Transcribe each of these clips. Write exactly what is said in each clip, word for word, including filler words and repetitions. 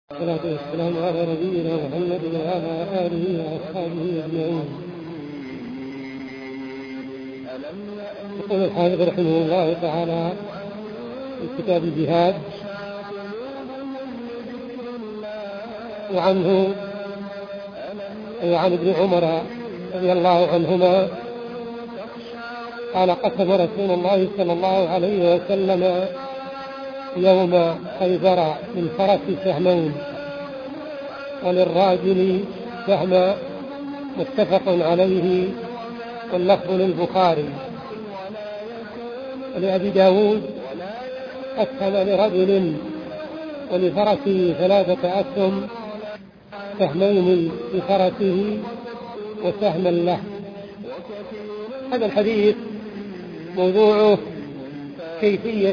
والصلاة والسلام على نبينا محمد وعلى آله وأصحابه أجمعين. يقول الحافظ رحمه الله تعالى في كتاب الجهاد: وعنه أي عن ابن عمر رضي الله عنهما قال: قسم رسول الله صلى الله عليه وسلم يوم خيبر للفرس سهمين وللراجل سهما، متفق عليه، واللفظ للبخاري. ولأبي داود: أسهم لرجل ولفرسه ثلاثة أسهم، سهمين لفرسه وسهما له. هذا الحديث موضوعه كيفية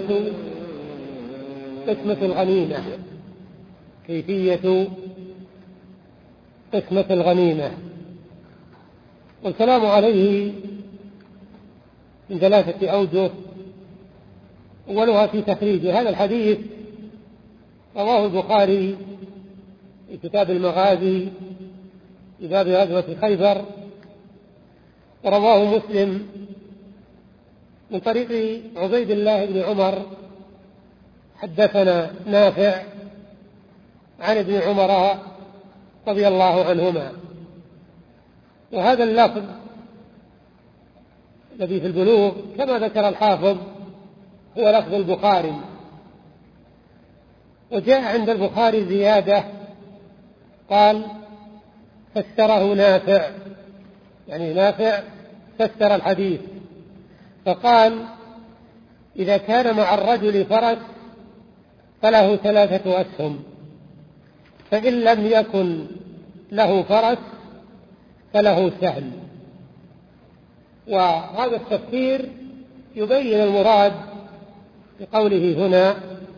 قسمة الغنيمة كيفية قسمة الغنيمة والكلام عليه من ثلاثة أوجه. أولها في تخريج هذا الحديث، رواه البخاري في كتاب المغازي في باب غزوة خيبر، ورواه مسلم من طريق عبيد الله بن عمر: حدثنا نافع عن ابن عمر رضي الله عنهما. وهذا اللفظ الذي في البلوغ كما ذكر الحافظ هو لفظ البخاري، وجاء عند البخاري زيادة، قال: فسره نافع، يعني نافع فسر الحديث، فقال: إذا كان مع الرجل فرس فله ثلاثة أسهم، فإن لم يكن له فرس فله سهم. وهذا التفسير يبين المراد بقوله هنا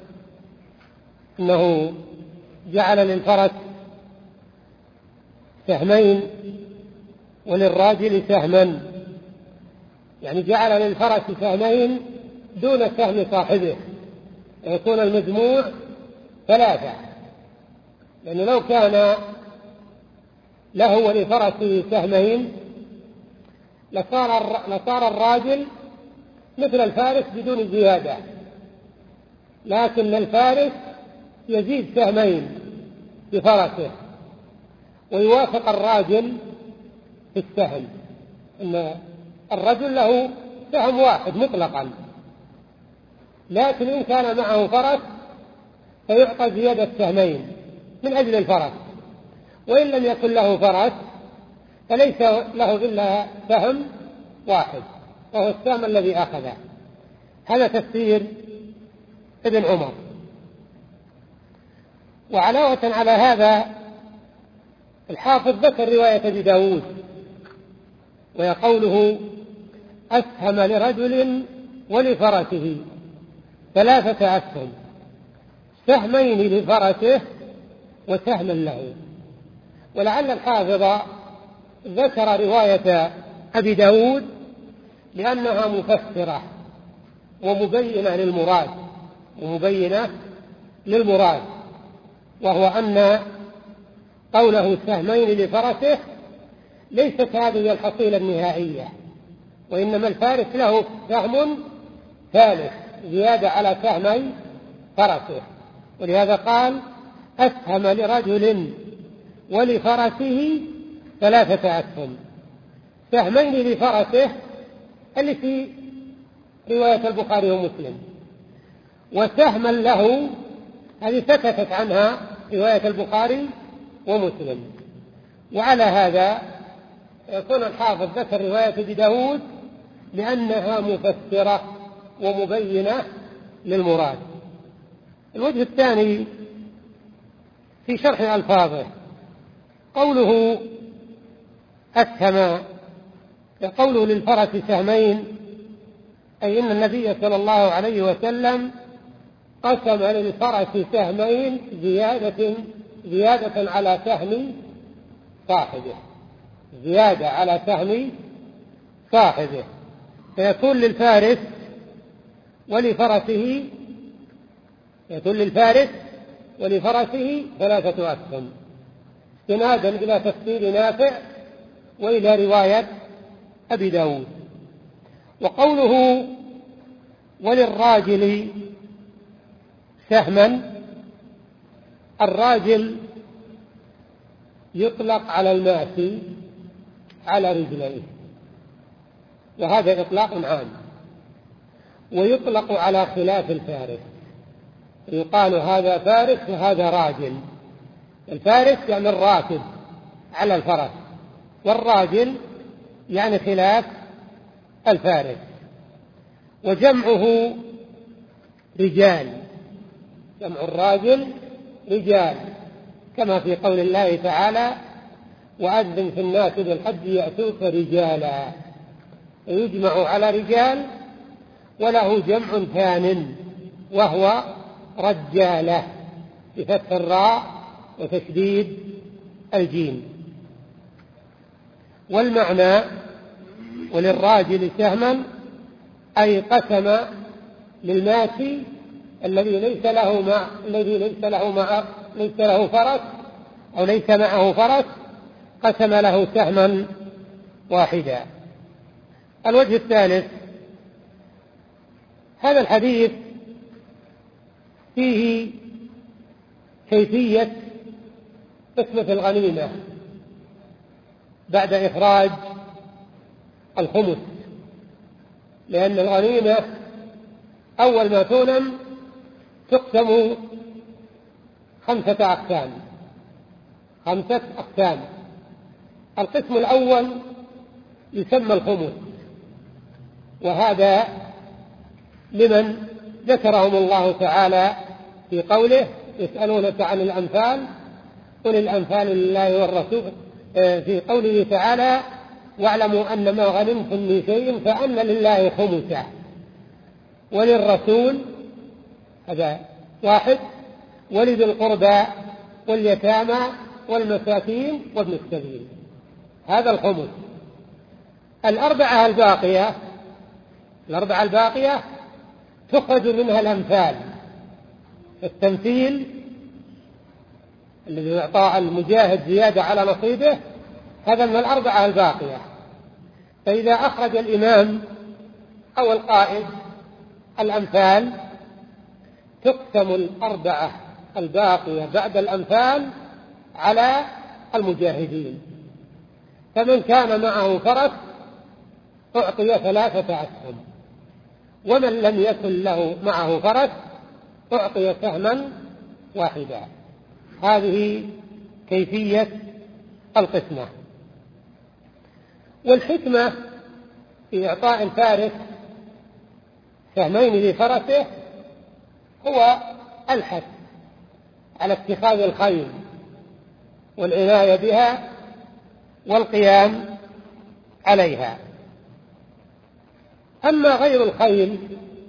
إنه جعل للفرس سهمين وللراجل سهما، يعني جعل للفرس سهمين دون سهم صاحبه، يكون المجموع ثلاثة، لأنه لو كان له ولفرسه سهمين لصار لصار الراجل مثل الفارس بدون زيادة، لكن الفارس يزيد سهمين بفرسه ويوافق الراجل في السهم، إن الرجل له سهم واحد مطلقا، لكن إن كان معه فرس فيعطى زيادة سهمين من أجل الفرس، وإن لم يكن له فرس فليس له إلا سهم واحد وهو السهم الذي أخذه. هذا تفسير ابن عمر. وعلاوة على هذا الحافظ ذكر رواية أبي داود، وهي قوله: أسهم لرجل ولفرسه ثلاثة أسهم، سهمين لفرسه وسهما له. ولعل الحافظ ذكر رواية أبي داود لأنها مفسرة ومبينة للمراد ومبينة للمراد وهو أن قوله سهمين لفرسه ليست هذه الحصيلة النهائية، وإنما الفارس له سهم ثالث زيادة على سهمي فرسه، ولهذا قال: أسهم لرجل ولفرسه ثلاثة أسهم، سهمين لفرسه اللي في رواية البخاري ومسلم، وسهما له هذه سكتت عنها رواية البخاري ومسلم. وعلى هذا يكون الحافظ ذكر رواية أبي داود لأنها مفسرة ومبينة للمراد. الوجه الثاني في شرح ألفاظه، قوله أسهم، قوله للفرس سهمين، أي إن النبي صلى الله عليه وسلم قسم للفرس سهمين زيادة زيادة على سهم صاحبه زيادة على سهم صاحبه فيكون للفارس ولفرسه يكون للفارس ولفرسه ثلاثة أسهم، استنادا إلى تفسير نافع وإلى رواية أبي داود. وقوله وللراجل سهما، الراجل يطلق على الماشي على رجليه، وهذا إطلاق عام، ويطلق على خلاف الفارس، يقال هذا فارس وهذا راجل. الفارس يعني الراكب على الفرس، والراجل يعني خلاف الفارس. وجمعه رجال، جمع الراجل رجال، كما في قول الله تعالى وأذن في الناس بالحج يأتوك رجالا، يجمع على رجال. وله جمع ثان وهو رجالة بفتح الراء وتشديد الجيم. والمعنى وللراجل سهما أي قسم للماشي الذي ليس له مع الذي ليس له مع ليس له فرس أو ليس معه فرس، قسم له سهما واحدا. الوجه الثالث، هذا الحديث فيه كيفية قسمة الغنيمة بعد إخراج الخمس، لأن الغنيمة أول ما تغنم تقسم خمسة أقسام خمسة أقسام. القسم الأول يسمى الخمس، وهذا لمن ذكرهم الله تعالى في قوله يسألونك عن الأنفال قل الأنفال لله والرسول، في قوله تعالى واعلموا أن ما غنمتم من شيء فأن لله خمسه وللرسول، هذا واحد، ولذي القربى واليتامى والمساكين وابن السبيل، هذا الخمس. الأربعة الباقية الأربعة الباقية تخرج منها الأمثال، التمثيل الذي يعطى المجاهد زيادة على نصيبه، هذا من الأربعة الباقية. فإذا أخرج الإمام أو القائد الأمثال تقسم الأربعة الباقية بعد الأمثال على المجاهدين، فمن كان معه فرس أعطي ثلاثة أسهم، ومن لم يكن له معه فرس أعطي سهما واحدا. هذه كيفية القسمة. والحكمة في إعطاء الفارس سهمين لفرسه هو الحث على اتخاذ الخيل والعناية بها والقيام عليها. أما غير الخيل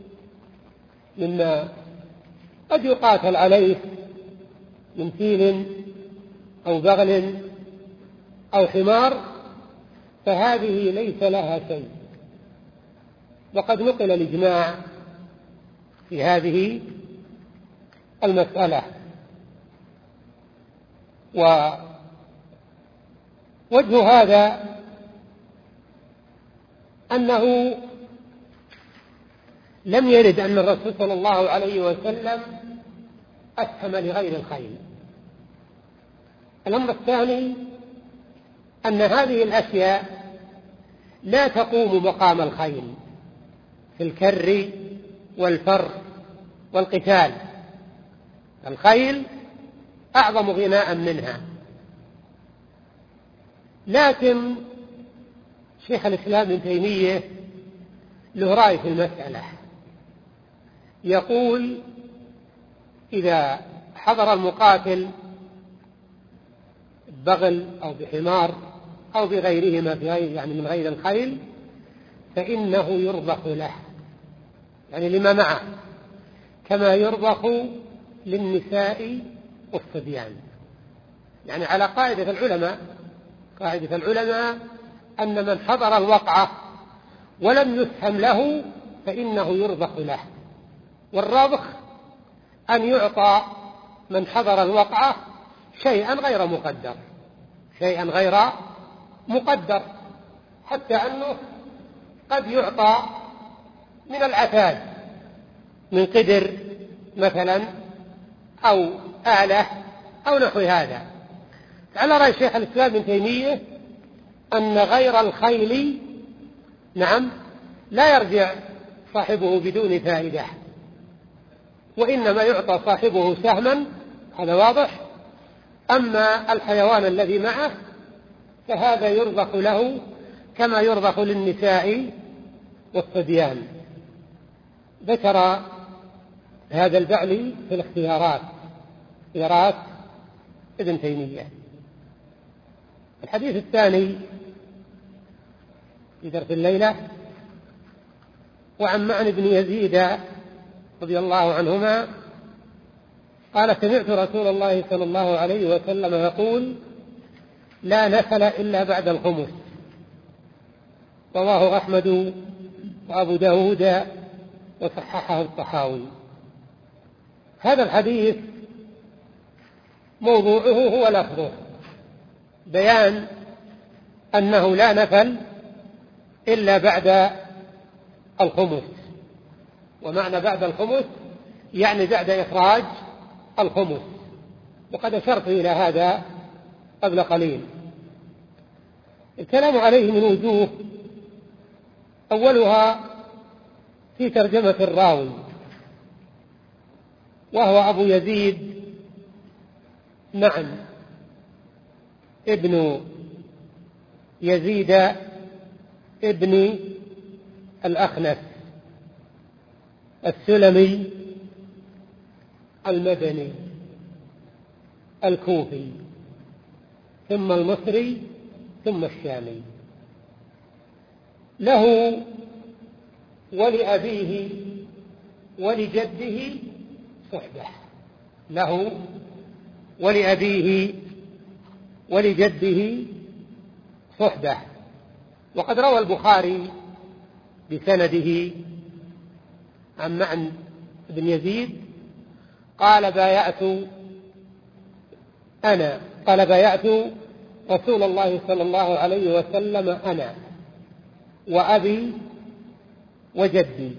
مما قد يقاتل عليه من فيل أو بغل أو حمار فهذه ليس لها شيء، وقد نقل الإجماع في هذه المسألة. ووجه هذا أنه لم يرد أن الرسول صلى الله عليه وسلم أسهم لغير الخيل. الأمر الثاني أن هذه الأشياء لا تقوم مقام الخيل في الكر والفر والقتال، الخيل أعظم غناء منها. لكن شيخ الإسلام ابن تيمية له رأي في المسألة، يقول إذا حضر المقاتل بغل أو بحمار أو بغيرهما في غير يعني من غير الخيل فإنه يربح له، يعني لما معه، كما يربح للنساء والصبيان. يعني على قاعدة العلماء قاعدة العلماء أن من حضر الوقعة ولم يسهم له فإنه يربح له، والربح أن يعطى من حضر الوقعة شيئا غير مقدر، شيئا غير مقدر، حتى أنه قد يعطى من العتاد من قدر مثلا أو آلة أو نحو هذا. على رأي شيخ الإسلام ابن تيمية أن غير الخيل نعم لا يرجع صاحبه بدون فائدة، وإنما يعطى صاحبه سهما، هذا واضح. أما الحيوان الذي معه فهذا يرضخ له كما يرضخ للنساء والصبيان. ذكر هذا البعلي في الاختيارات، اختيارات ابن تيمية. الحديث الثاني في درس الليلة: وعن معن بن يزيد رضي الله عنهما قال: سمعت رسول الله صلى الله عليه وسلم يقول: لا نفل إلا بعد الخمس. رواه أحمد وأبو داود وصححه الطحاوي. هذا الحديث موضوعه هو لفظه، بيان أنه لا نفل إلا بعد الخمس. ومعنى بعد الخمس يعني بعد إخراج الخمس، وقد أشرت إلى هذا قبل قليل. الكلام عليه من وجوه، أولها في ترجمة الراوي، وهو أبو يزيد معن ابن يزيد ابن الأخنس السلمي المدني الكوفي، ثم المصري، ثم الشامي. له ولأبيه ولجده صحبة، له ولأبيه ولجده صحبة. وقد روى البخاري بسنده عن معن بن يزيد قال: بايعت أنا قال بايعت رسول الله صلى الله عليه وسلم أنا وأبي وجدي،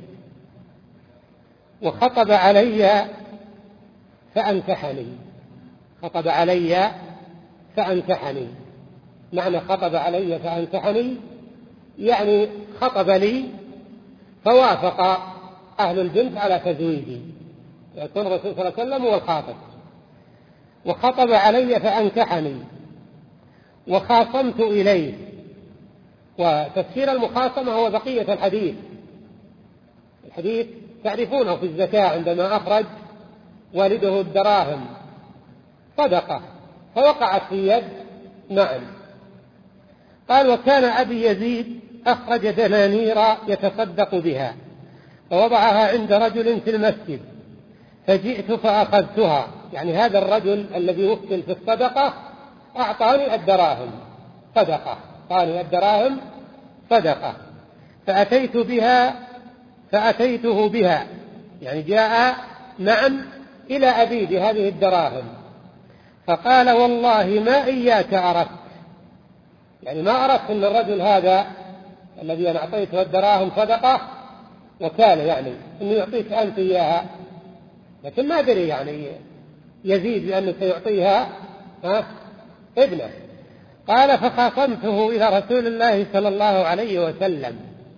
وخطب علي فأنكحني. خطب علي فأنكحني، معنى خطب علي فأنكحني يعني خطب لي فوافق أهل البنت على تزويجي، يكون الرسول صلى الله عليه وسلم هو الخاطب. وخطب علي فأنكحني وخاصمت إليه. وتفسير المخاصمة هو بقية الحديث. الحديث تعرفونه في الزكاة عندما أخرج والده الدراهم صدقة فوقعت في يد معن. قال: وكان أبي يزيد أخرج دنانير يتصدق بها فوضعها عند رجل في المسجد، فجئت فأخذتها، يعني هذا الرجل الذي وكل في الصدقة أعطاني الدراهم صدقة، أعطاني الدراهم صدقة، فأتيت بها فأتيته بها، يعني جاء معا إلى أبي بهذه الدراهم، فقال: والله ما إياك أردت، يعني ما أردت أن الرجل هذا الذي أنا أعطيته الدراهم صدقة وكالة، يعني أنه يعطيك أنت إياها، لكن ما أدري يعني يزيد بأنه سيعطيها ها ابنه. قال: فخاصمته إلى رسول الله صلى الله عليه وسلم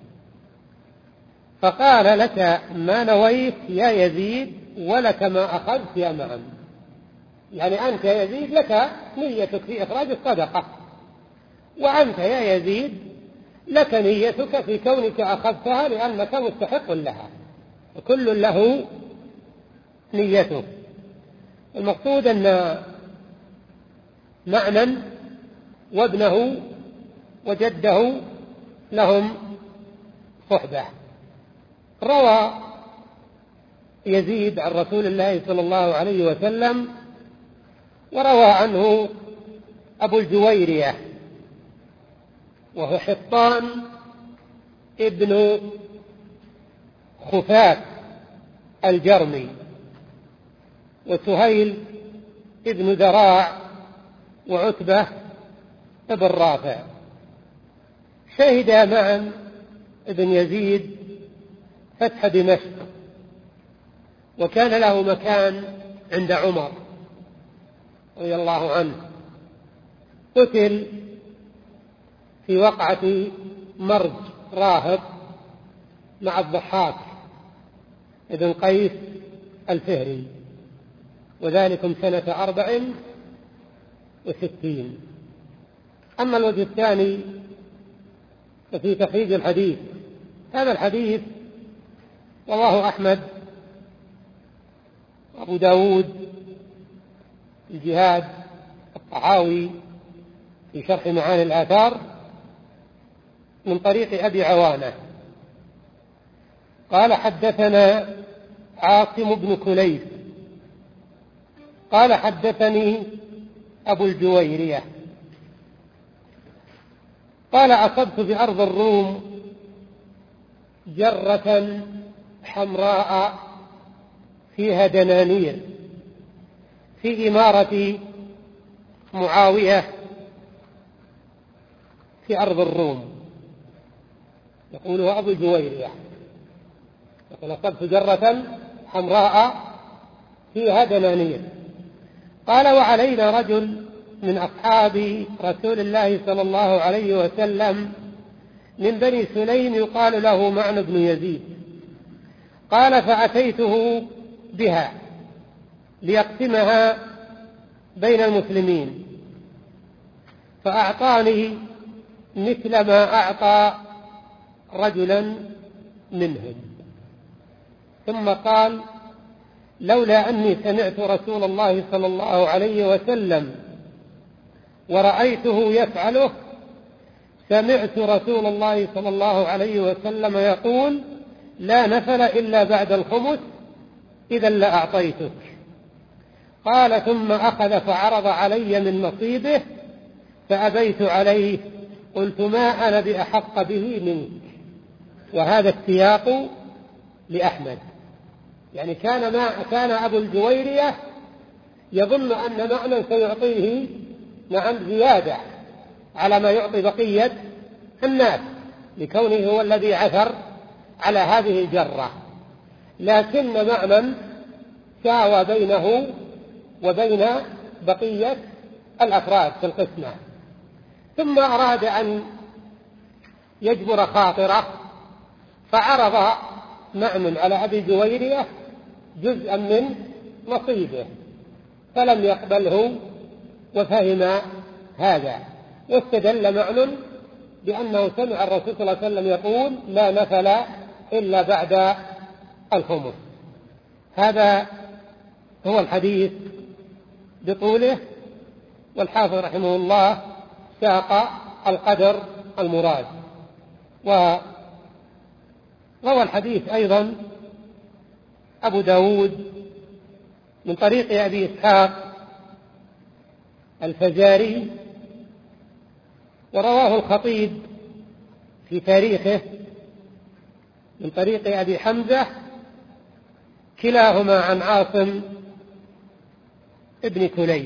فقال: لك ما نويت يا يزيد ولك ما أخذت يا معن، يعني أنت يا يزيد لك نيتك في إخراج الصدقة، وأنت يا يزيد لك نيتك في كونك أخذتها لأنك مستحق لها، وكل له نيته. المقصود أن معنى وابنه وجده لهم صحبة. روى يزيد عن رسول الله صلى الله عليه وسلم، وروى عنه أبو الجويرية وهو حطان ابن خفاف الجرمي، وسهيل ابن ذراع وعتبة ابن رافع شهدا معا ابن يزيد فتح دمشق، وكان له مكان عند عمر رضي الله عنه. قتل في وقعة مرج راهب مع الضحاك ابن قيس الفهري، وذلكم سنة أربع وستين. أما الوجه الثاني ففي تخريج الحديث. هذا الحديث رواه أحمد وأبو داود الجهاد، الطحاوي في شرح معاني الآثار من طريق أبي عوانة قال حدثنا عاصم بن كليب قال حدثني أبو الجويرية قال أصبت بأرض الروم جرة حمراء فيها دنانير في إمارة معاوية في أرض الروم. يقولها أبو الجويرية يقول أصبت جرة حمراء فيها دنانير. قال وعلينا رجل من أصحاب رسول الله صلى الله عليه وسلم من بني سليم يقال له معن بن يزيد. قال فأتيته بها ليقسمها بين المسلمين، فأعطاني مثل ما أعطى رجلا منهم، ثم قال لولا أني سمعت رسول الله صلى الله عليه وسلم ورأيته يفعله سمعت رسول الله صلى الله عليه وسلم يقول لا نفل إلا بعد الخمس إذا لأعطيتك. قال ثم أخذ فعرض علي من نصيبه فأبيت عليه، قلت ما أنا بأحق به منك. وهذا السياق لأحمد، يعني كان ما كان أبو الجويرية يظن أن معنى سيعطيه نعم زيادة على ما يعطي بقية الناس لكونه هو الذي عثر على هذه الجرة، لكن معنى ساوى بينه وبين بقية الأفراد في القسمة. ثم أراد أن يجبر خاطره فعرض مأمن على أبي جويرية جزءا من نصيبه فلم يقبله وفهم هذا، واستدل مأمن بأنه سمع الرسول صلى الله عليه وسلم يقول لا نفل إلا بعد الخمس. هذا هو الحديث بطوله، والحافظ رحمه الله ساق القدر المراد. وروى الحديث أيضا أبو داود من طريق أبي إسحاق الفزاري، ورواه الخطيب في تاريخه من طريق أبي حمزة، كلاهما عن عاصم ابن كليب.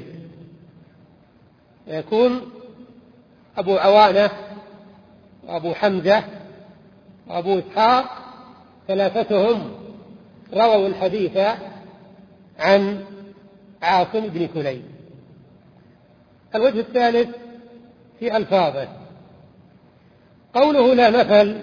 يكون أبو عوانة وأبو حمزة وأبو إسحاق ثلاثتهم رووا الحديث عن عاصم بن كليب. الوجه الثالث في ألفاظه قوله لا نفل،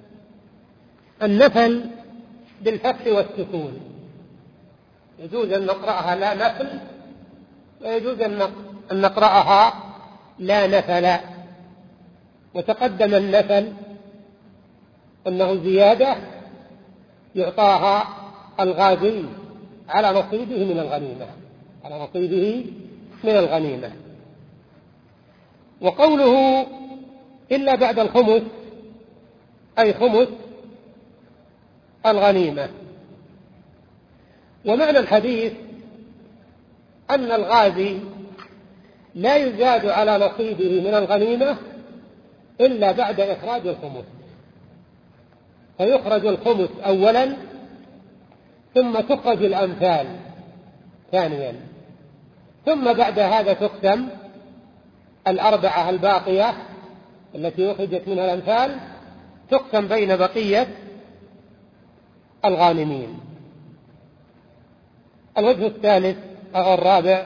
النفل بالفتح والسكون، يجوز أن نقرأها لا نفل ويجوز أن نقرأها لا نفل. وتقدم النفل أنه زيادة يعطاها الغازي على نصيبه من الغنيمة على نصيبه من الغنيمة. وقوله إلا بعد الخمس أي خمس الغنيمة. ومعنى الحديث أن الغازي لا يزاد على نصيبه من الغنيمة إلا بعد إخراج الخمس، فيخرج الخمس أولا ثم تخرج الأمثال ثانيا، ثم بعد هذا تقسم الأربعة الباقية التي أخرجت منها الأنفال، تقسم بين بقية الغانمين. الوجه الثالث أو الرابع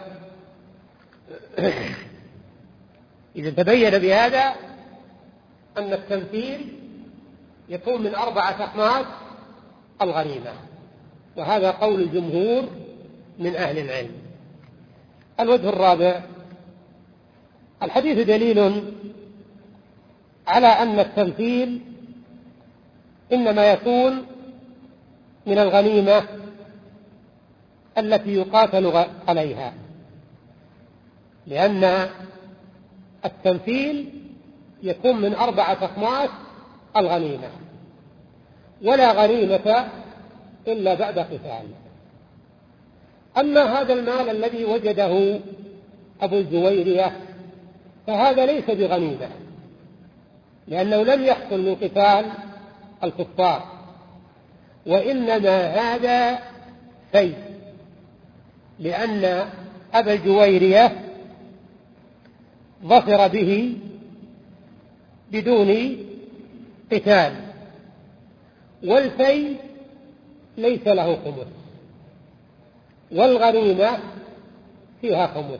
إذا تبين بهذا أن التمثيل يكون من أربعة أخماس الغنيمة، وهذا قول الجمهور من أهل العلم. الوجه الرابع: الحديث دليل على أن التمثيل إنما يكون من الغنيمة التي يقاتل عليها، لأن التمثيل يكون من أربعة أخماس الغنيمة، ولا غنيمة إلا بعد قتال. أما هذا المال الذي وجده أبو الجويرية فهذا ليس بغنيمة، لأنه لم يحصل من قتال الكفار، وإنما هذا فيء، لأن أبا الجويرية ظفر به بدون قتال، والفيء ليس له خمس، والغنيمة فيها خمس،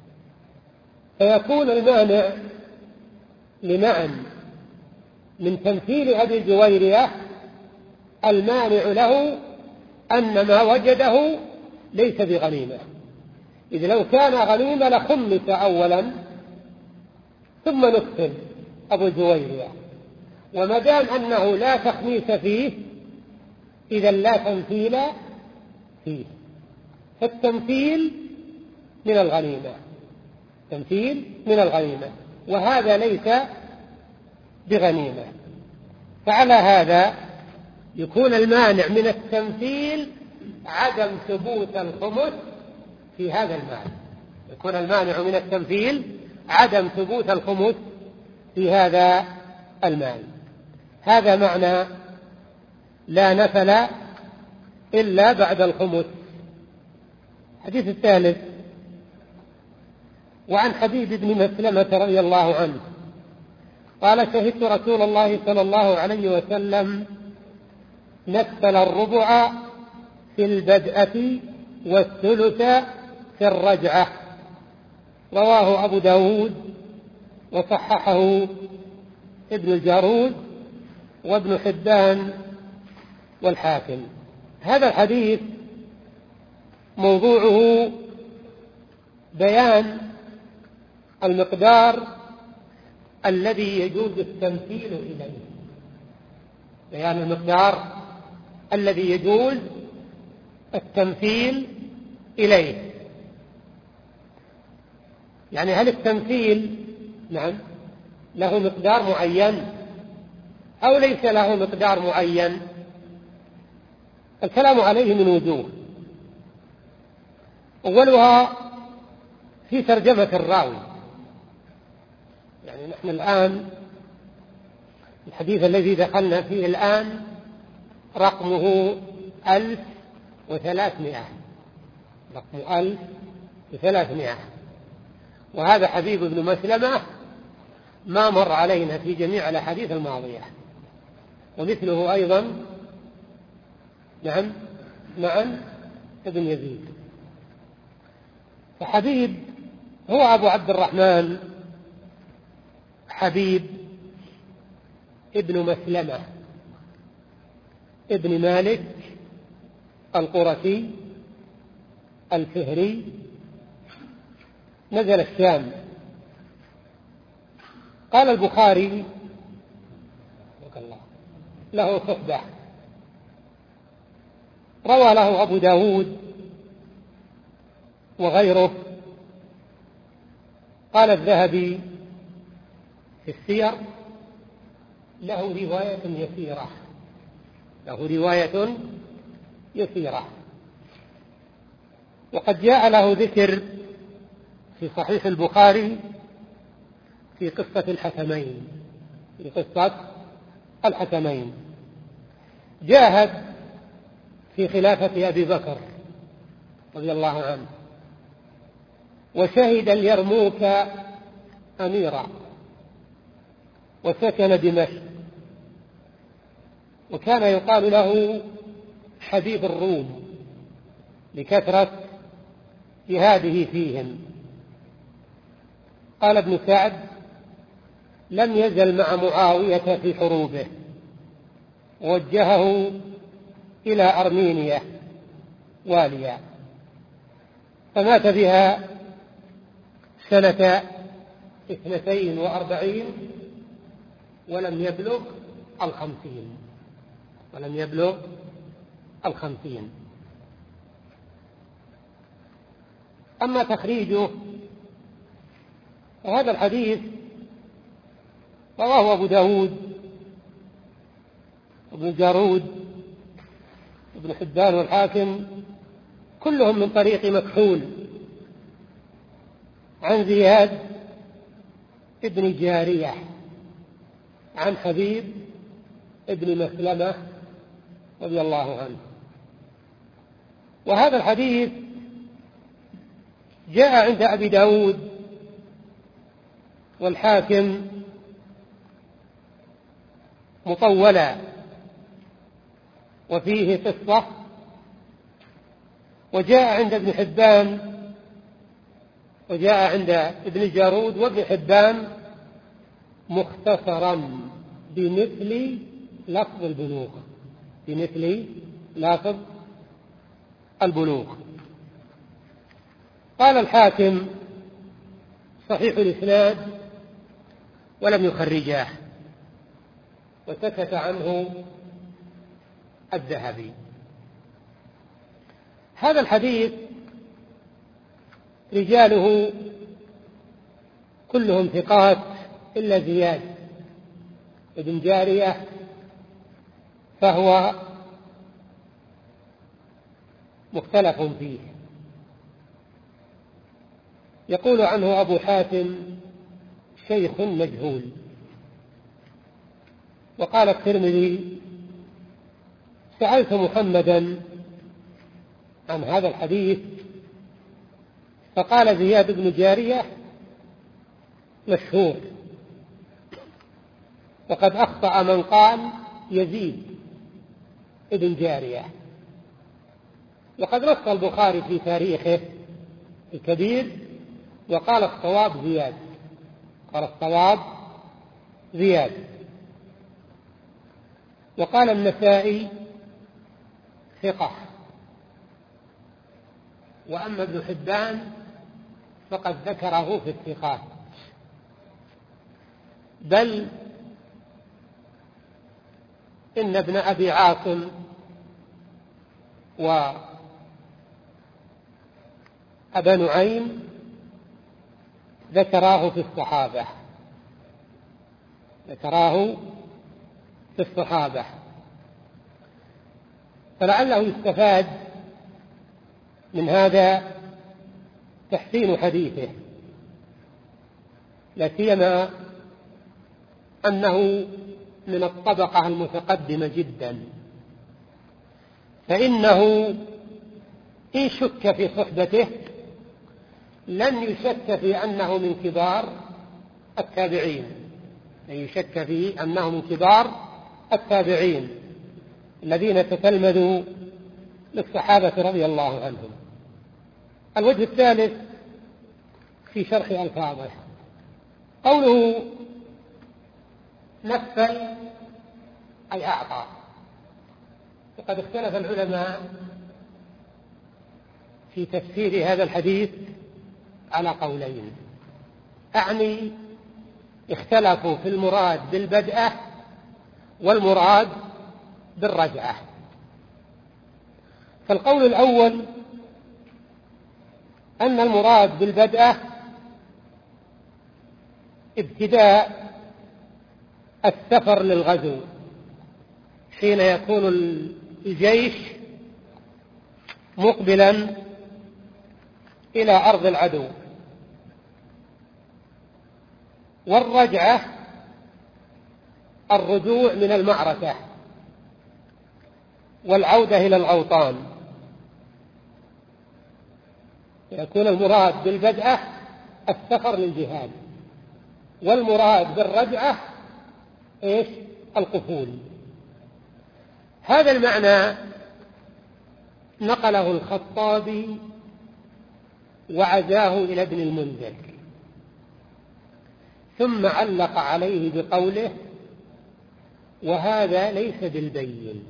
فيكون المانع لمعنى من تمثيل أبي الجويرية المانع له أن ما وجده ليس بغنيمة، إذ لو كان غنيمة لخمس أولا ثم نقتل أبو الجويرية، وما دام أنه لا تخميس فيه إذا لا تمثيل فيه، فالتمثيل من الغنيمة، تمثيل من الغنيمة، وهذا ليس بغنيمة. فعلى هذا يكون المانع من التمثيل عدم ثبوت الخمس في هذا المال، يكون المانع من التمثيل عدم ثبوت الخمس في هذا المال. هذا معنى لا نفل إلا بعد الخمس. الحديث الثالث: وعن حبيب بن مسلمة رضي الله عنه قال: شهدت رسول الله صلى الله عليه وسلم نفل الربع في البدءة والثلث في الرجعة. رواه أبو داود وصححه ابن الجارود وابن حبان والحاكم. هذا الحديث موضوعه بيان المقدار الذي يجوز التمثيل إليه، بيان المقدار الذي يجوز التمثيل إليه. يعني هل التمثيل نعم له مقدار معين أو ليس له مقدار معين؟ الكلام عليه من وجوه. أولها في ترجمة الراوي، يعني نحن الآن الحديث الذي دخلنا فيه الآن رقمه ألف وثلاثمائة، رقم ألف وثلاثمائة، وهذا حبيب بن مسلمة ما مر علينا في جميع الأحاديث الماضية، ومثله أيضا نعم معا ابن يزيد. فحبيب هو أبو عبد الرحمن حبيب ابن مسلمة ابن مالك القرشي الفهري، نزل الشام. قال البخاري له صحبة، روى له أبو داود وغيره. قال الذهبي في السير له رواية يسيرة، له رواية يسيرة، وقد جاء له ذكر في صحيح البخاري في قصة الحكمين، في قصة الحكمين جاهد في خلافة أبي بكر رضي الله عنه، وشهد اليرموك أميرا، وسكن دمشق، وكان يقال له حبيب الروم لكثرة جهاده فيهم. قال ابن سعد: لم يزل مع معاوية في حروبه، ووجهه إلى أرمينيا واليا، فمات بها سنة اثنتين وأربعين ولم يبلغ الخمسين ولم يبلغ الخمسين. أما تخريجه فهذا الحديث رواه أبو داود وابن جارود وابن حبان والحاكم كلهم من طريق مكحول عن زياد ابن جارية عن حبيب ابن مسلمة رضي الله عنه. وهذا الحديث جاء عند أبي داود والحاكم مطولا، وفيه قصة، وجاء عند ابن حبان وجاء عند ابن جارود وابن حبان مختصرا بمثل لفظ البلوغ بمثل لفظ البلوغ. قال الحاكم: صحيح الإسناد ولم يخرجاه، وسكت عنه الذهبي. هذا الحديث رجاله كلهم ثقات إلا زياد ابن جارية، فهو مختلف فيه. يقول عنه أبو حاتم: شيخ مجهول. وقال الترمذي: سألت محمدا عن هذا الحديث فقال زياد بن جارية مشهور، وقد أخطأ من قال يزيد ابن جارية. وقد نص البخاري في تاريخه الكبير وقال الصواب زياد قال الصواب زياد وقال النسائي ثقة. وأما ابن حبان فقد ذكره في الثقات، بل إن ابن أبي عاصم وأبا نعيم ذكراه في الصحابة ذكراه في الصحابة فلعله يستفاد من هذا تحسين حديثه، لا سيما أنه من الطبقة المتقدمة جدا، فإنه إن شك في صحبته لن يشك في أنه من كبار التابعين لن يشك في أنه من كبار التابعين الذين تتلمذوا للصحابة رضي الله عنهم. الوجه الثالث في شرح ألفاظه قوله نفل أي أعطى، وقد اختلف العلماء في تفسير هذا الحديث على قولين، أعني اختلفوا في المراد بالبدءة والمراد بالرجعة. فالقول الأول أن المراد بالبدءة ابتداء السفر للغزو، حين يكون الجيش مقبلا إلى أرض العدو، والرجعة الرجوع من المعركة والعودة إلى الأوطان. يكون المراد بالبدءة السفر للجهاد، والمراد بالرجعة إيش؟ القفول. هذا المعنى نقله الخطابي وعزاه إلى ابن المنذر، ثم علق عليه بقوله: وهذا ليس بالبين.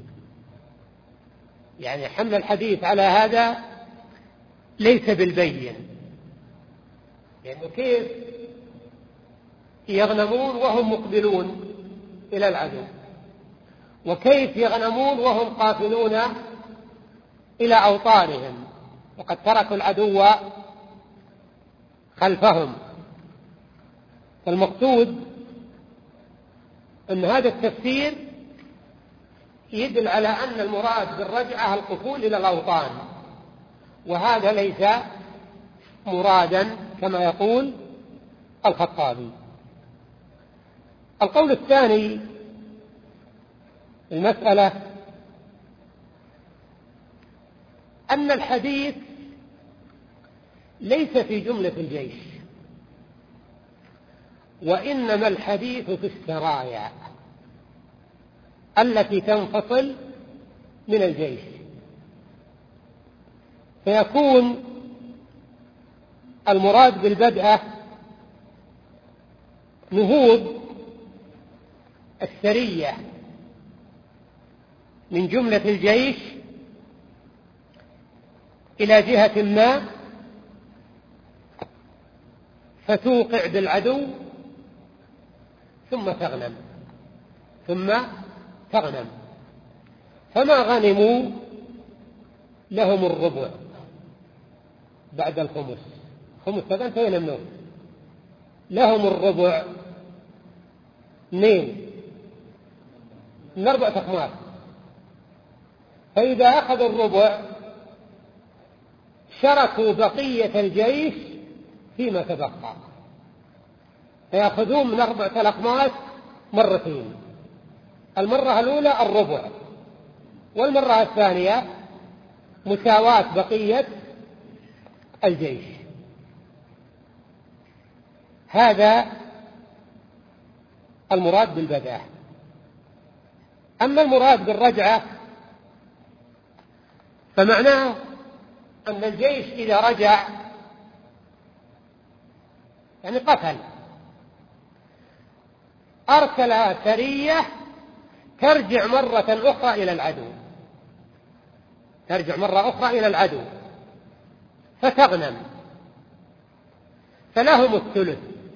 يعني حمل الحديث على هذا ليس بالبين، لأنه كيف يغنمون وهم مقبلون إلى العدو، وكيف يغنمون وهم قافلون إلى أوطانهم وقد تركوا العدو خلفهم. فالمقصود أن هذا التفسير يدل على أن المراد بالرجعة القفول إلى الأوطان، وهذا ليس مرادا كما يقول الخطابي. القول الثاني المسألة أن الحديث ليس في جملة الجيش، وإنما الحديث في السرايا التي تنفصل من الجيش، فيكون المراد بالبدءة نهوض السرية من جملة الجيش إلى جهة ما فتوقع بالعدو ثم تغنم ثم تغنم فما غنموا لهم الربع بعد الخمس. خمس فقط وين النوم؟ لهم الربع اثنين من أربعة أخماس. فإذا أخذوا الربع شركوا بقية الجيش فيما تبقى، فيأخذون من أربعة الأخماس مرتين، المرة الأولى الربع، والمرة الثانية مساواة بقية الجيش. هذا المراد بالبدء. أما المراد بالرجعة فمعناه أن الجيش إذا رجع يعني قتل، أرسل سرية ترجع مرة أخرى إلى العدو ترجع مرة أخرى إلى العدو فتغنم، فلهم الثلث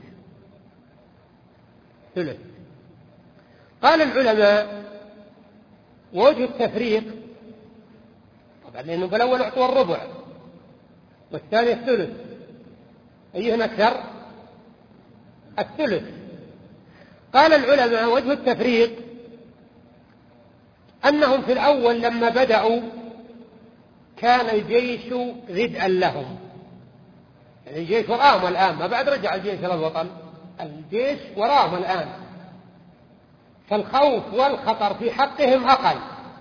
ثلث. قال العلماء ووجه التفريق طبعا لأنه بالأول أعطوا الربع والثاني الثلث، أيهما أكثر؟ الثلث. قال العلماء وجه التفريق أنهم في الأول لما بدأوا كان الجيش ردءا لهم، يعني الجيش وراهم الآن، ما بعد رجع الجيش إلى الوطن، الجيش وراهم الآن، فالخوف والخطر في حقهم أقل،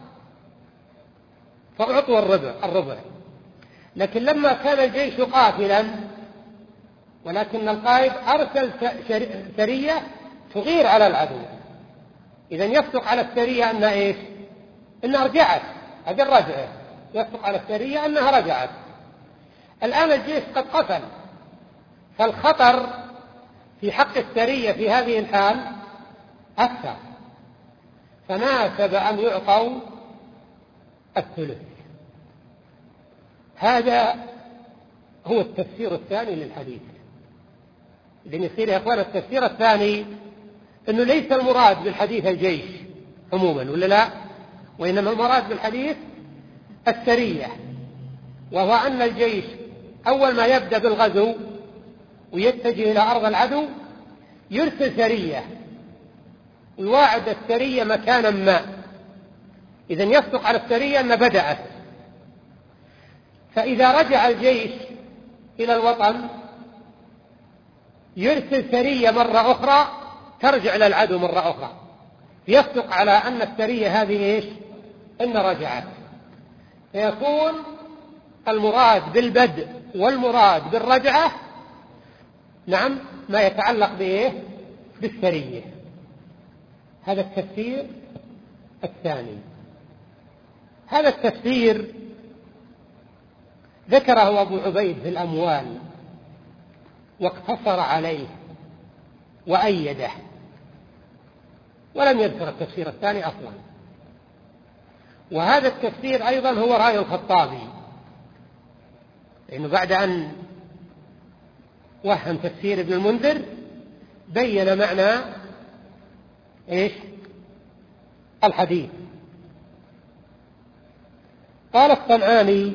فأعطوا الربع الربع. لكن لما كان الجيش قافلا ولكن القائد أرسل سرية تغير على العدو، إذن يصدق على السرية أنها إيش؟ أنها رجعت، هذه الرجعة يصدق على السرية أنها رجعت. الآن الجيش قد قتل، فالخطر في حق السرية في هذه الحال أكثر، فناسب أن يعطوا الثلث. هذا هو التفسير الثاني للحديث. إذن يصير يا أخوان التفسير الثاني أنه ليس المراد بالحديث الجيش عموما ولا لا، وإنما المراد بالحديث السرية، وهو أن الجيش أول ما يبدأ بالغزو ويتجه إلى أرض العدو يرسل سرية ويواعد السرية مكانا ما، إذن يصدق على السرية أن بدأت. فإذا رجع الجيش إلى الوطن يرسل سرية مرة أخرى ترجع إلى العدو مرة أخرى، يصدق على أن السرية هذه إيش؟ إن رجعت. فيكون المراد بالبدء والمراد بالرجعة نعم ما يتعلق بإيه؟ بالسرية. هذا التفسير الثاني. هذا التفسير ذكره أبو عبيد في الأموال واقتصر عليه وأيده، ولم يذكر التفسير الثاني أصلا. وهذا التفسير أيضا هو رأي الخطابي، لأنه بعد أن وهم تفسير ابن المنذر بين معنى إيش؟ الحديث. قال الصنعاني: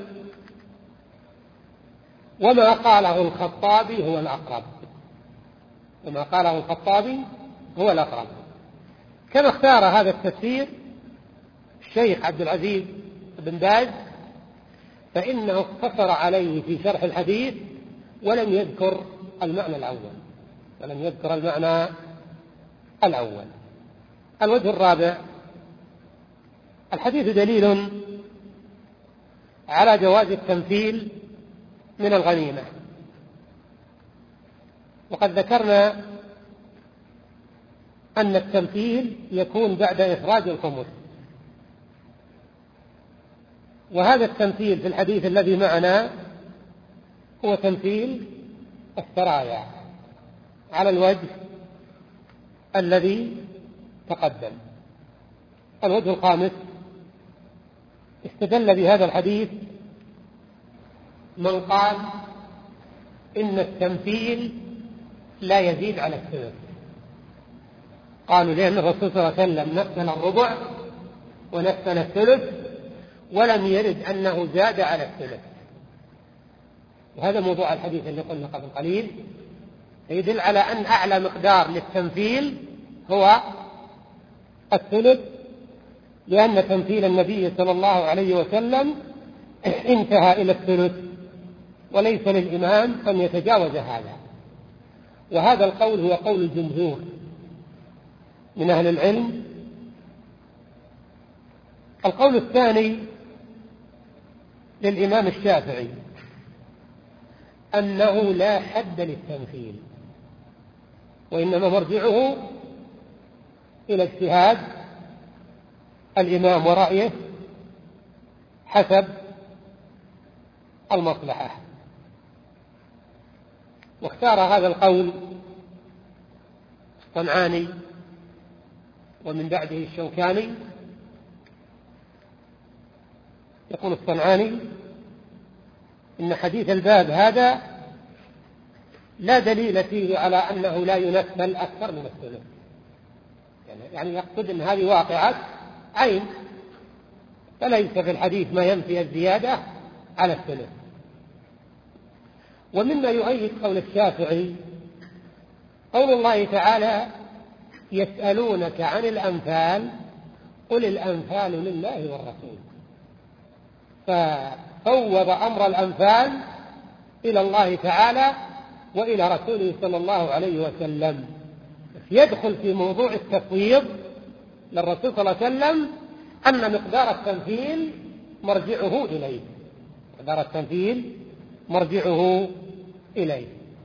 وما قاله الخطابي هو الأقرب. وما قاله الخطابي هو الأقرب. كما اختار هذا التفسير الشيخ عبد العزيز بن باز، فإنه اقتصر عليه في شرح الحديث ولم يذكر المعنى الأول ولم يذكر المعنى الأول. الوجه الرابع: الحديث دليل على جواز التمثيل من الغنيمة. وقد ذكرنا أن التمثيل يكون بعد إخراج الخمس، وهذا التمثيل في الحديث الذي معنا هو تمثيل السرايا على الوجه الذي تقدم. الوجه الخامس: استدل بهذا الحديث من قال إن التمثيل لا يزيد على الثلث. قالوا لأن الرسول صلى الله عليه وسلم مثل الربع ونثل الثلث ولم يرد أنه زاد على الثلث. وهذا موضوع الحديث اللي قلنا قبل قليل، يدل على أن أعلى مقدار للتمثيل هو الثلث، لأن تمثيل النبي صلى الله عليه وسلم انتهى إلى الثلث، وليس للإمام أن يتجاوز هذا. وهذا القول هو قول الجمهور من أهل العلم. القول الثاني للإمام الشافعي أنه لا حد للتمثيل، وإنما مرجعه إلى اجتهاد الإمام ورأيه حسب المصلحة. واختار هذا القول الصنعاني ومن بعده الشوكاني. يقول الصنعاني: إن حديث الباب هذا لا دليل فيه على أنه لا ينفل أكثر من الثلث. يعني يقصد أن هذه واقعة عين، فليس في الحديث ما ينفي الزيادة على الثلث. ومما يؤيد قول الشافعي قول الله تعالى: يسألونك عن الأنفال قل الأنفال لله والرسول. ففوض أمر الأنفال إلى الله تعالى وإلى رسوله صلى الله عليه وسلم. يدخل في موضوع التفويض للرسول صلى الله عليه وسلم أن مقدار التمثيل مرجعه إليه مقدار التمثيل مرجعه إليه.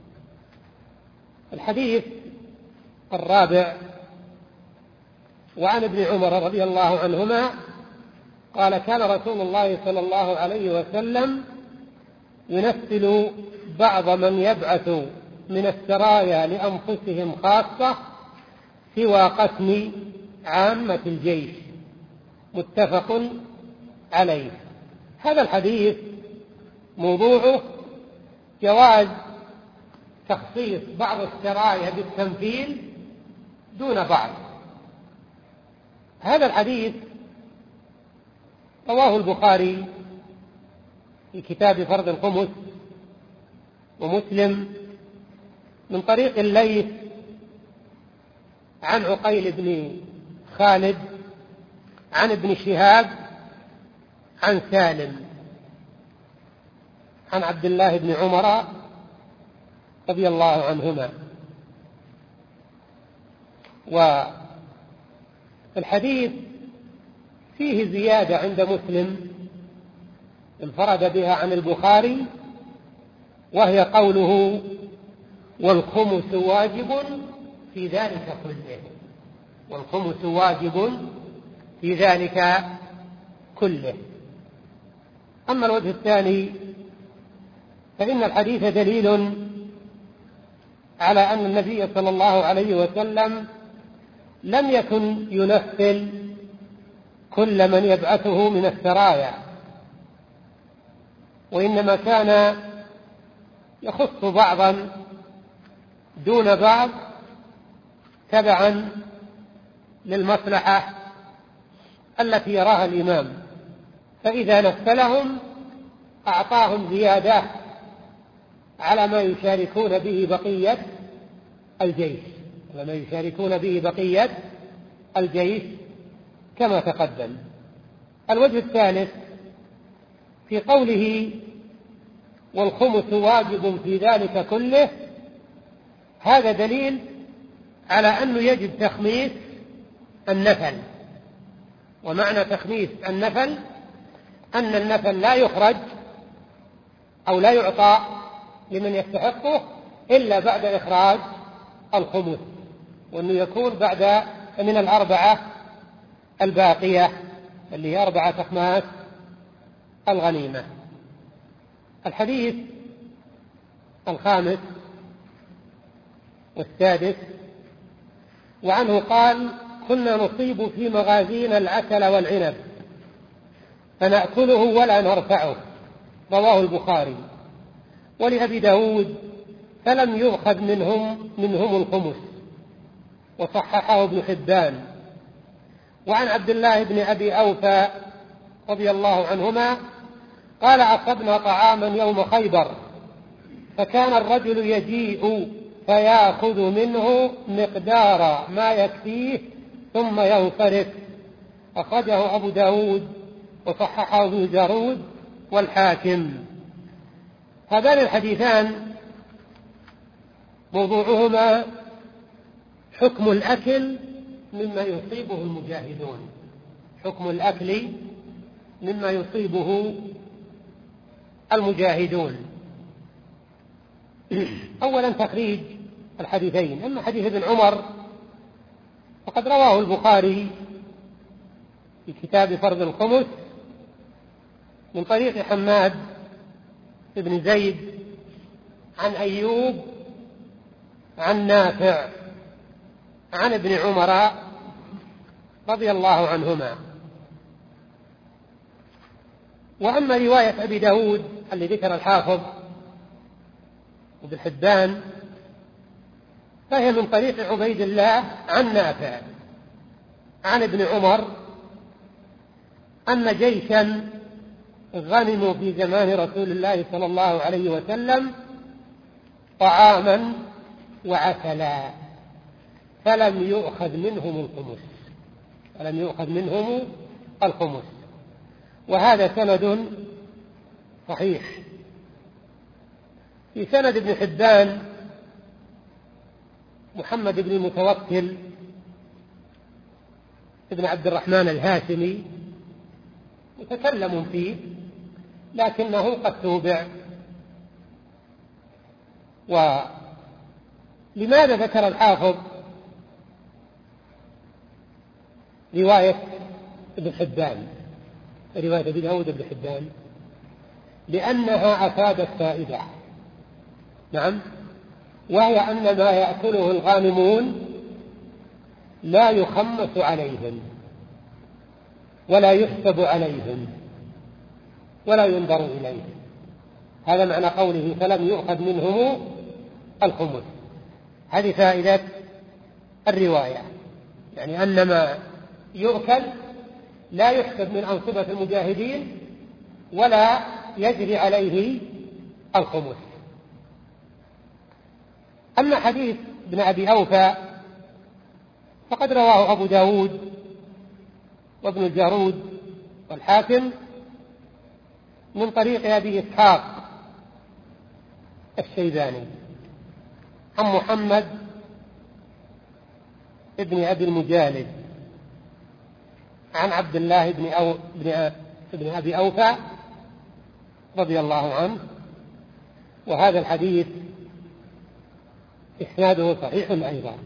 الحديث الرابع: وعن ابن عمر رضي الله عنهما قال: كان رسول الله صلى الله عليه وسلم ينفل بعض من يبعث من السرايا لأنفسهم خاصة سوى قسم عامة الجيش. متفق عليه. هذا الحديث موضوعه جواز تخصيص بعض السرايا بالتمثيل دون بعض. هذا الحديث رواه البخاري في كتاب فرض الخمس، ومسلم من طريق الليث عن عقيل بن خالد عن ابن شهاب عن سالم عن عبد الله بن عمر رضي الله عنهما. والحديث فيه زيادة عند مسلم انفرد بها عن البخاري، وهي قوله والخمس واجب في ذلك كله، والخمس واجب في ذلك كله. أما الوجه الثاني فإن الحديث دليل على أن النبي صلى الله عليه وسلم لم يكن ينفل كل من يبعثه من السرايا، وإنما كان يخص بعضا دون بعض تبعا للمصلحة التي يراها الإمام، فإذا نفلهم أعطاهم زيادة على ما يشاركون به بقية الجيش، على ما يشاركون به بقية الجيش كما تقدم. الوجه الثالث في قوله والخمس واجب في ذلك كله، هذا دليل على أنه يجب تخميس النفل. ومعنى تخميس النفل أن النفل لا يخرج أو لا يعطى لمن يستحقه إلا بعد إخراج الخمس، وأنه يكون بعد من الأربعة الباقية اللي هي أربعة أخماس الغنيمة. الحديث الخامس والسادس وعنه قال كنا نصيب في مغازينا العسل والعنب فنأكله ولا نرفعه، رواه البخاري. ولأبي داود فلم يؤخذ منهم منهم الخمس، وصححه ابن حبان. وعن عبد الله بن أبي أوفى رضي الله عنهما قال أصبنا طعاما يوم خيبر فكان الرجل يجيء فيأخذ منه مقدار ما يكفيه ثم ينصرف، أخرجه أبو داود وصححه ابن جارود والحاكم. هذان الحديثان موضوعهما حكم الأكل مما يصيبه المجاهدون، حكم الأكل مما يصيبه المجاهدون. أولا تخريج الحديثين. أما حديث ابن عمر فقد رواه البخاري في كتاب فرض الخمس من طريق حماد بن زيد عن أيوب عن نافع عن ابن عمر رضي الله عنهما. وأما رواية أبي داود اللي ذكر الحافظ وابن حبان فهي من طريق عبيد الله عن نافع عن ابن عمر أن جيشا غنموا في زمان رسول الله صلى الله عليه وسلم طعاما وعسلا فلم يؤخذ منهم الخمس، فلم يؤخذ منهم الخمس. وهذا سند صحيح. في سند ابن حبان محمد بن المتوكل ابن عبد الرحمن الهاشمي متكلم فيه لكنه قد توبع. ولماذا ذكر الحافظ رواية ابن حبان، رواية ابن داود ابن حبان؟ لأنها أفادت فائدة، نعم، وهي أن ما يأكله الغانمون لا يخمس عليهم ولا يحسب عليهم ولا ينظر إليهم. هذا معنى قوله فلم يؤخذ منهم الخمس. هذه فائدة الرواية، يعني أن ما يؤكل لا يحسب من أنصبة المجاهدين ولا يجري عليه الخمس. أما حديث ابن أبي أوفى فقد رواه أبو داود وابن الجارود والحاكم من طريق أبي إسحاق الشيباني عن محمد ابن أبي المجالد عن عبد الله بن, أو بن أبي أوفى رضي الله عنه وهذا الحديث إسناده صحيح أيضا.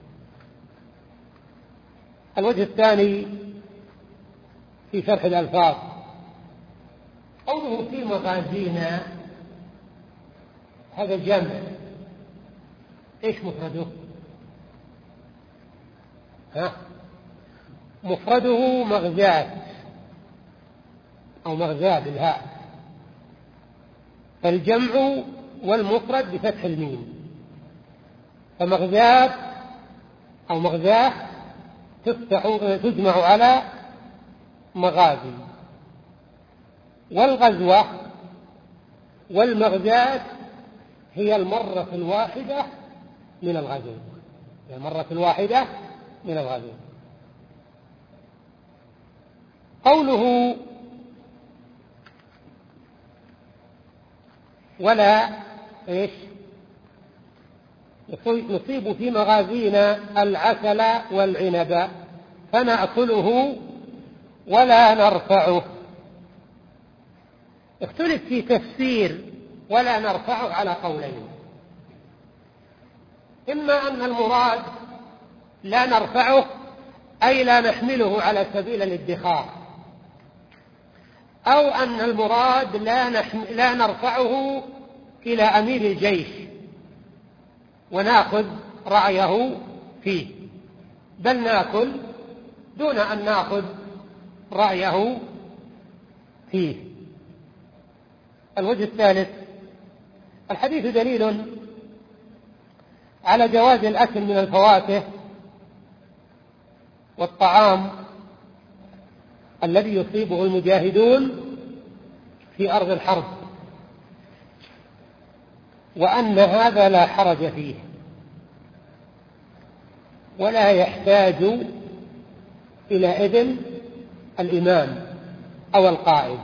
الوجه الثاني في شرح الألفاظ، قوله في مغازينا، هذا جمع، إيش مفرده؟ ها؟ مفرده مغزاة أو مغزاة بالهاء، فالجمع والمفرد بفتح الميم، فمغزاة أو مغزاة تفتح تجمع على مغازي، والغزوة والمغزاة هي المرة الواحدة من الغزو، هي المرة الواحدة من الغزو. قوله ولا إيش نصيب في مغازينا العسل والعنب فنأكله ولا نرفعه. اختلف في تفسير ولا نرفعه على قولين، إما أن المراد لا نرفعه أي لا نحمله على سبيل الادخار، أو أن المراد لا, نحم... لا نرفعه إلى أمير الجيش ونأخذ رأيه فيه، بل نأكل دون أن نأخذ رأيه فيه. الوجه الثالث، الحديث دليل على جواز الأكل من الفواكه والطعام الذي يصيبه المجاهدون في أرض الحرب، وأن هذا لا حرج فيه ولا يحتاج إلى إذن الإمام أو القائد،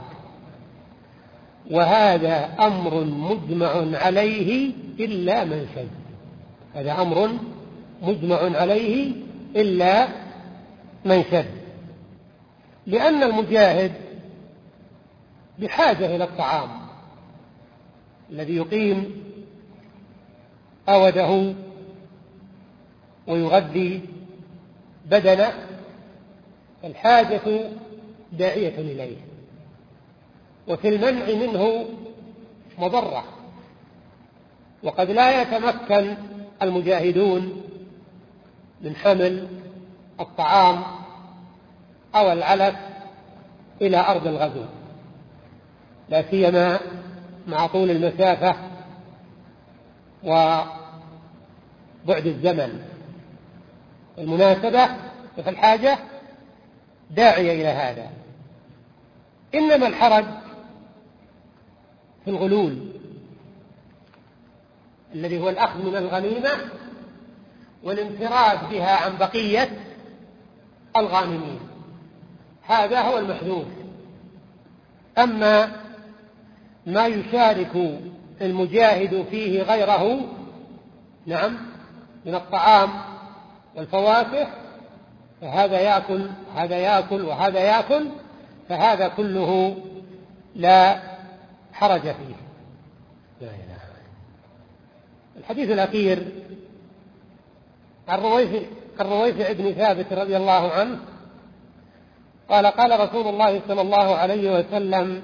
وهذا أمر مجمع عليه إلا من شذ، هذا أمر مجمع عليه إلا من شذ، لأن المجاهد بحاجة إلى الطعام الذي يقيم أوده ويغذي بدنه، الحاجة داعية إليه، وفي المنع منه مضرة، وقد لا يتمكن المجاهدون من حمل الطعام أو العلف إلى أرض الغزو، لا سيما مع طول المسافة وبعد الزمن. المناسبة في الحاجة داعية إلى هذا، إنما الحرج في الغلول الذي هو الأخذ من الغنيمة والانفراد بها عن بقية الغانمين، هذا هو المحذور. أما ما يشارك المجاهد فيه غيره، نعم، من الطعام والفواكه، فهذا يأكل هذا يأكل وهذا يأكل، فهذا كله لا حرج فيه. لا إله. الحديث الأخير عن رويفع بن ثابت رضي الله عنه قال: قال رسول الله صلى الله عليه وسلم: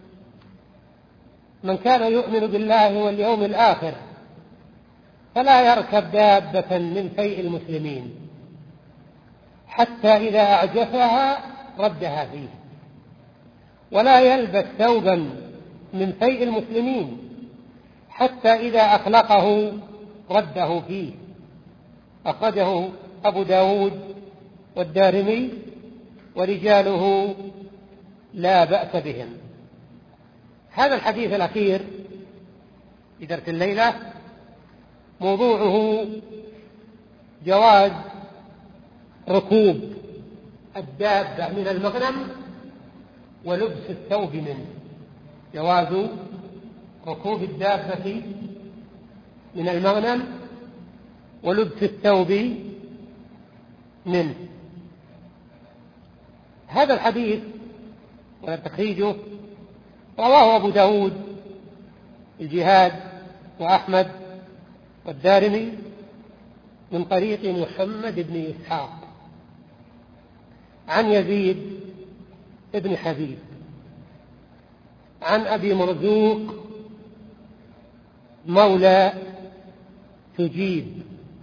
من كان يؤمن بالله واليوم الآخر فلا يركب دابة من فيء المسلمين حتى إذا أعجفها ردها فيه، ولا يلبس ثوبا من فيء المسلمين حتى إذا أخلقه رده فيه. أخرجه أبو داود والدارمي ورجاله لا بأس بهم. هذا الحديث الأخير في درس الليلة موضوعه جواز ركوب الدابة من المغنم ولبس الثوب منه، جواز ركوب الدابة من المغنم ولبس الثوب منه. هذا الحديث وتخريجه رواه أبو داود الجهاد وأحمد والدارمي من طريق محمد بن إسحاق عن يزيد بن حبيب عن أبي مرزوق مولى تجيب،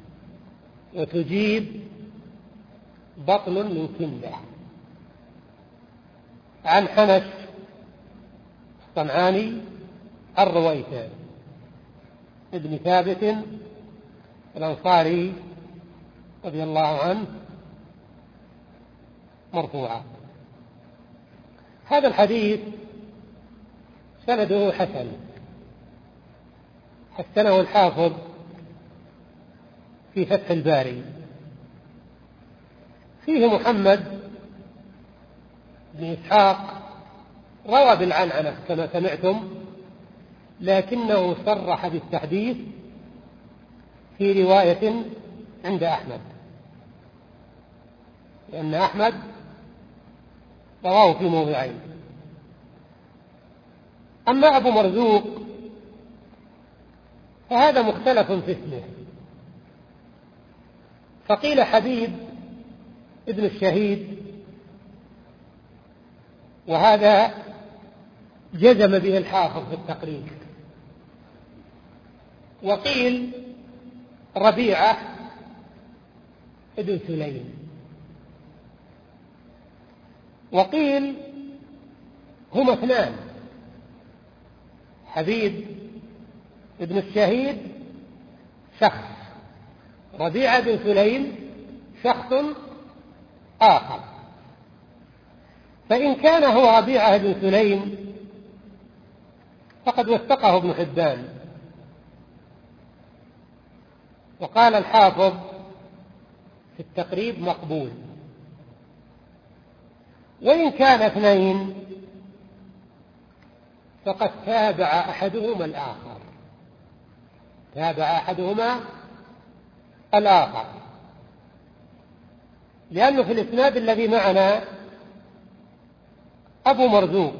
وتجيب بطن من كندة، عن حنش الصنعاني الرويثي ابن ثابت الأنصاري رضي الله عنه مرفوعا. هذا الحديث سنده حسن، حسنه الحافظ في فتح الباري. فيه محمد بن إسحاق روى بالعنعنة كما سمعتم، لكنه صرح بالتحديث في رواية عند أحمد، لأن أحمد رواه في موضعين. أما أبو مرزوق فهذا مختلف في اسمه، فقيل حبيب ابن الشهيد، وهذا جزم به الحافظ في التقريب، وقيل ربيعة ابن سليم، وقيل هما اثنان، حبيب ابن الشهيد شخص، ربيعة بن سليم شخص آخر. فإن كان هو ربيعة بن سليم فقد وثقه ابن حبان، وقال الحافظ في التقريب مقبول. وإن كان اثنين فقد تابع أحدهما الآخر، تابع أحدهما الآخر، لأنه في الإسناد الذي معنا أبو مرزوق،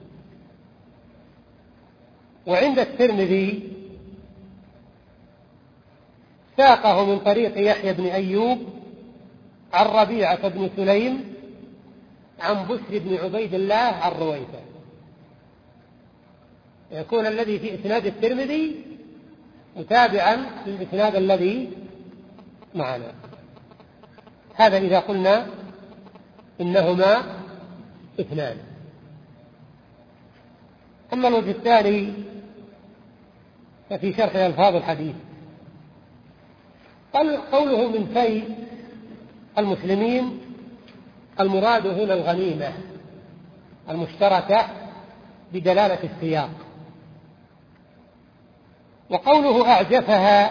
وعند الترمذي ساقه من طريق يحيى بن أيوب عن ربيعة بن سليم عن بسر بن عبيد الله الرويثي، يكون الذي في إسناد الترمذي متابعا للإسناد الذي معنا. هذا إذا قلنا إنهما اثنان. أما الوجه الثاني ففي شرح ألفاظ الحديث، قال قوله من في المسلمين، المراد هنا الغنيمة المشتركة بدلالة السياق. وقوله أعجفها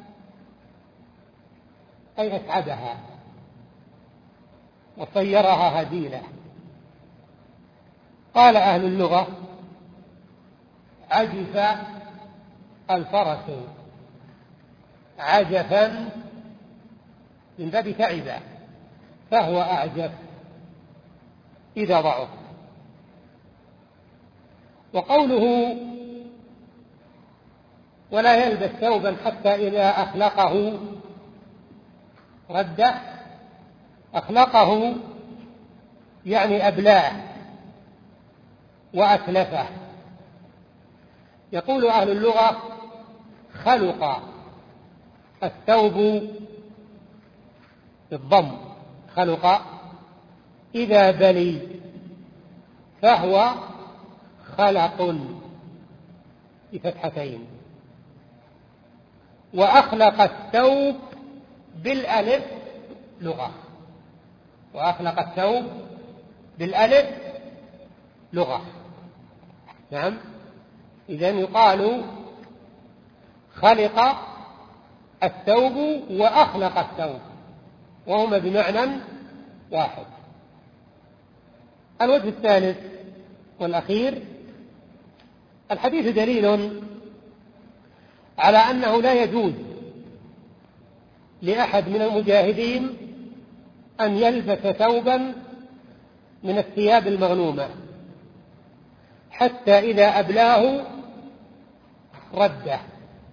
أي أسعدها وصيرها هديلة. قال أهل اللغة عجف الفرس عجفا من باب تعب، فهو أعجف إذا ضعف. وقوله ولا يلبس ثوبا حتى إذا أخلقه رده، أخلقه يعني أبلاه وأتلفه. يقول أهل اللغة خلق الثوب بالضم، خلق إذا بلي فهو خلق بفتحتين. وأخلق الثوب بالألف لغة، وأخلق الثوب بالألف لغة. نعم، إذن يقال خلق الثوب وأخلق الثوب، وهما بمعنى واحد. الوجه الثالث والأخير، الحديث دليل على أنه لا يجوز لأحد من المجاهدين أن يلبس ثوبا من الثياب المغنومة حتى إذا أبلاه رده،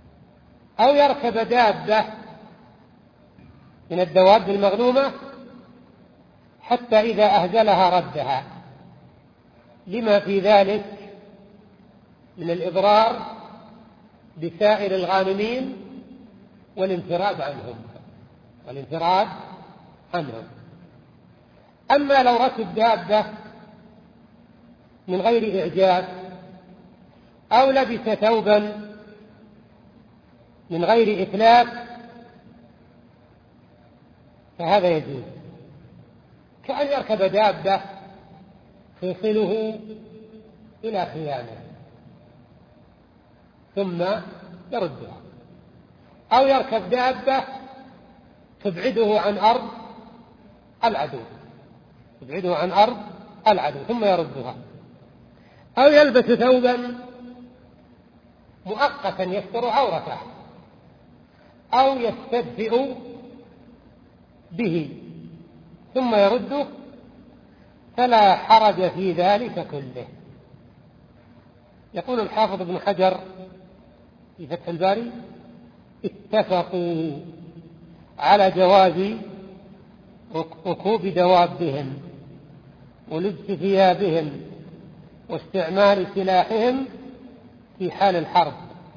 أو يركب دابة من الدواب المغنومة حتى إذا أهزلها ردها، لما في ذلك من الإضرار بسائر الغانمين والانفراد عنهم والانفراد عنهم. أما لو ركب دابة من غير إعجاز أو لبس ثوبا من غير إتلاف فهذا يجوز، كأن يركب دابة توصله إلى خيامه ثم يردها، أو يركب دابة تبعده عن أرض العدو تبعده عن أرض العدو ثم يردها، أو يلبس ثوبا مؤقتا يستر عورته، أو يستدفئ به ثم يرده، فلا حرج في ذلك كله. يقول الحافظ ابن حجر في فتح الباري: اتفقوا على جواز ركوب دوابهم ولبس ثيابهم واستعمال سلاحهم في حال الحرب،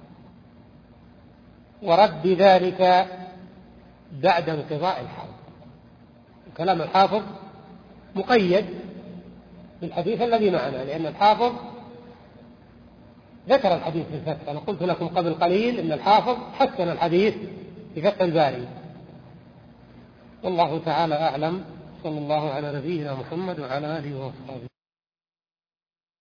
ورد ذلك بعد انقضاء الحرب. كلام الحافظ مقيد بالحديث الذي معنا، لأن الحافظ ذكر الحديث في الفتح. أنا قلت لكم قبل قليل أن الحافظ حسن الحديث في فتح الباري. والله تعالى أعلم. صلى الله على نبينا محمد وعلى آله وصحبه.